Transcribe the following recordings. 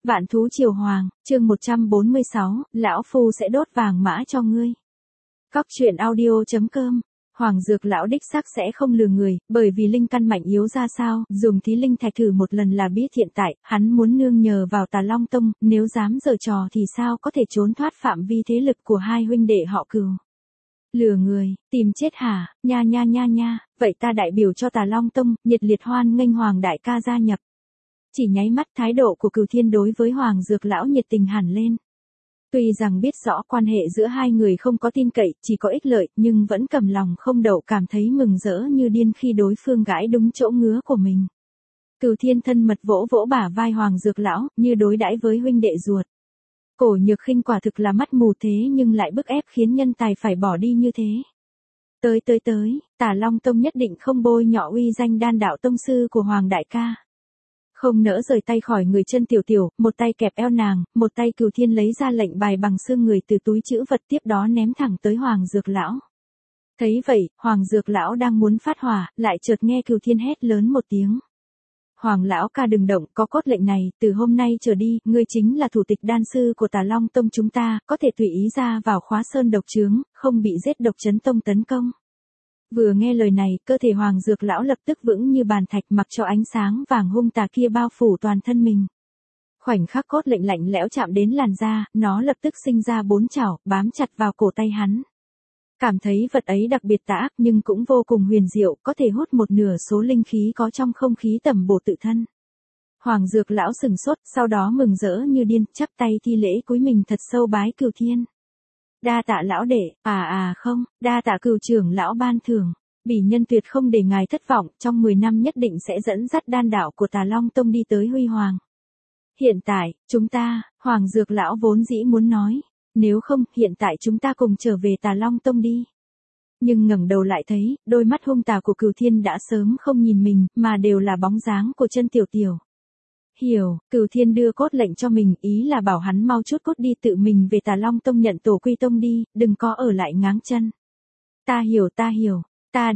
Vạn thú triều hoàng, chương 146, lão phu sẽ đốt vàng mã cho ngươi. Cóc truyện audio.com. Hoàng dược lão đích xác sẽ không lừa người, bởi vì linh căn mạnh yếu ra sao, dùng thí linh thạch thử một lần là biết hiện tại, hắn muốn nương nhờ vào Tà Long Tông, nếu dám giở trò thì sao có thể trốn thoát phạm vi thế lực của hai huynh đệ họ Cừu. Lừa người, tìm chết hả, nha, vậy ta đại biểu cho Tà Long Tông, nhiệt liệt hoan nghênh Hoàng đại ca gia nhập. Chỉ nháy mắt thái độ của Cửu Thiên đối với Hoàng dược lão nhiệt tình hẳn lên. Tuy rằng biết rõ quan hệ giữa hai người không có tin cậy, chỉ có ích lợi, nhưng vẫn cầm lòng không đậu cảm thấy mừng rỡ như điên khi đối phương gãi đúng chỗ ngứa của mình. Cửu Thiên thân mật vỗ vỗ bả vai Hoàng dược lão, như đối đãi với huynh đệ ruột. Cổ Nhược Khinh quả thực là mắt mù thế nhưng lại bức ép khiến nhân tài phải bỏ đi như thế. Tới, Tà Long Tông nhất định không bôi nhọ uy danh đan đạo tông sư của Hoàng đại ca. Không nỡ rời tay khỏi người chân tiểu tiểu, một tay kẹp eo nàng, một tay Cửu Thiên lấy ra lệnh bài bằng xương người từ túi trữ vật tiếp đó ném thẳng tới Hoàng dược lão. Thấy vậy, Hoàng dược lão đang muốn phát hỏa, lại chợt nghe Cửu Thiên hét lớn một tiếng. Hoàng lão ca đừng động, có cốt lệnh này, từ hôm nay trở đi, ngươi chính là thủ tịch đan sư của Tà Long Tông chúng ta, có thể tùy ý ra vào Khóa Sơn độc trướng, không bị giết độc chấn tông tấn công. Vừa nghe lời này, cơ thể Hoàng dược lão lập tức vững như bàn thạch mặc cho ánh sáng vàng hung tà kia bao phủ toàn thân mình. Khoảnh khắc cốt lệnh lạnh lẽo chạm đến làn da, nó lập tức sinh ra 4 chảo, bám chặt vào cổ tay hắn. Cảm thấy vật ấy đặc biệt tà ác nhưng cũng vô cùng huyền diệu, có thể hút một nửa số linh khí có trong không khí tẩm bổ tự thân. Hoàng dược lão sừng sốt, sau đó mừng rỡ như điên, chắp tay thi lễ cúi mình thật sâu bái Cửu Thiên. Đa tạ lão đệ, không, đa tạ Cửu trưởng lão ban thưởng, bỉ nhân tuyệt không để ngài thất vọng, trong 10 năm nhất định sẽ dẫn dắt đan đạo của Tà Long Tông đi tới huy hoàng. Hiện tại, chúng ta, Hoàng dược lão vốn dĩ muốn nói, nếu không, hiện tại chúng ta cùng trở về Tà Long Tông đi. Nhưng ngẩng đầu lại thấy, đôi mắt hung tà của Cửu Thiên đã sớm không nhìn mình, mà đều là bóng dáng của chân tiểu tiểu. Hiểu, Cửu Thiên đưa cốt lệnh cho mình, ý là bảo hắn mau chút cốt đi tự mình về Tà Long Tông nhận tổ quy tông đi, đừng có ở lại ngáng chân. Ta hiểu, ta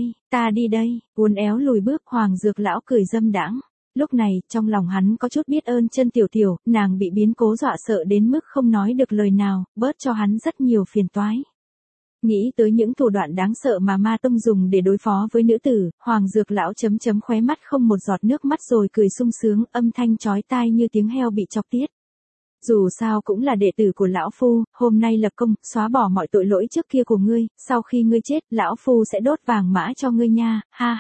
đi đây, uốn éo lùi bước. Hoàng dược lão cười dâm đãng. Lúc này, trong lòng hắn có chút biết ơn chân tiểu tiểu, nàng bị biến cố dọa sợ đến mức không nói được lời nào, bớt cho hắn rất nhiều phiền toái. Nghĩ tới những thủ đoạn đáng sợ mà ma tông dùng để đối phó với nữ tử, Hoàng dược lão chấm khóe mắt không một giọt nước mắt rồi cười sung sướng, âm thanh chói tai như tiếng heo bị chọc tiết. Dù sao cũng là đệ tử của lão phu, hôm nay lập công, xóa bỏ mọi tội lỗi trước kia của ngươi, sau khi ngươi chết, lão phu sẽ đốt vàng mã cho ngươi nha,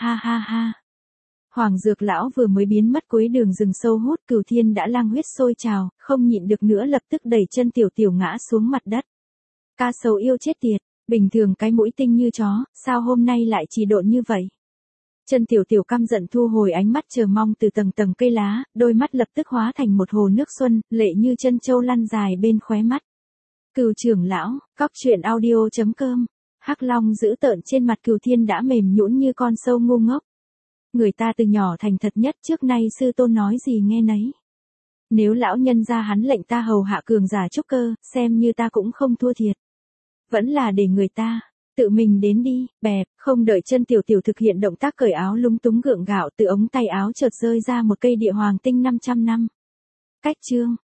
ha. Hoàng dược lão vừa mới biến mất cuối đường rừng sâu hút, Cửu Thiên đã lang huyết sôi trào, không nhịn được nữa lập tức đẩy chân tiểu tiểu ngã xuống mặt đất. Ca sầu yêu chết tiệt, bình thường cái mũi tinh như chó, sao hôm nay lại chỉ độn như vậy? Chân tiểu tiểu căm giận thu hồi ánh mắt chờ mong từ tầng cây lá, đôi mắt lập tức hóa thành một hồ nước xuân, lệ như chân châu lăn dài bên khóe mắt. Cửu trưởng lão, cóc truyện audio.com. Hắc Long dữ tợn trên mặt Cửu Thiên đã mềm nhũn như con sâu ngu ngốc. Người ta từ nhỏ thành thật nhất, trước nay sư tôn nói gì nghe nấy. Nếu lão nhân ra hắn lệnh ta hầu hạ cường giả trúc cơ, xem như ta cũng không thua thiệt. Vẫn là để người ta tự mình đến đi, bẹp, không đợi chân tiểu tiểu thực hiện động tác cởi áo lúng túng gượng gạo, từ ống tay áo chợt rơi ra một cây địa hoàng tinh 500 năm. Cách chương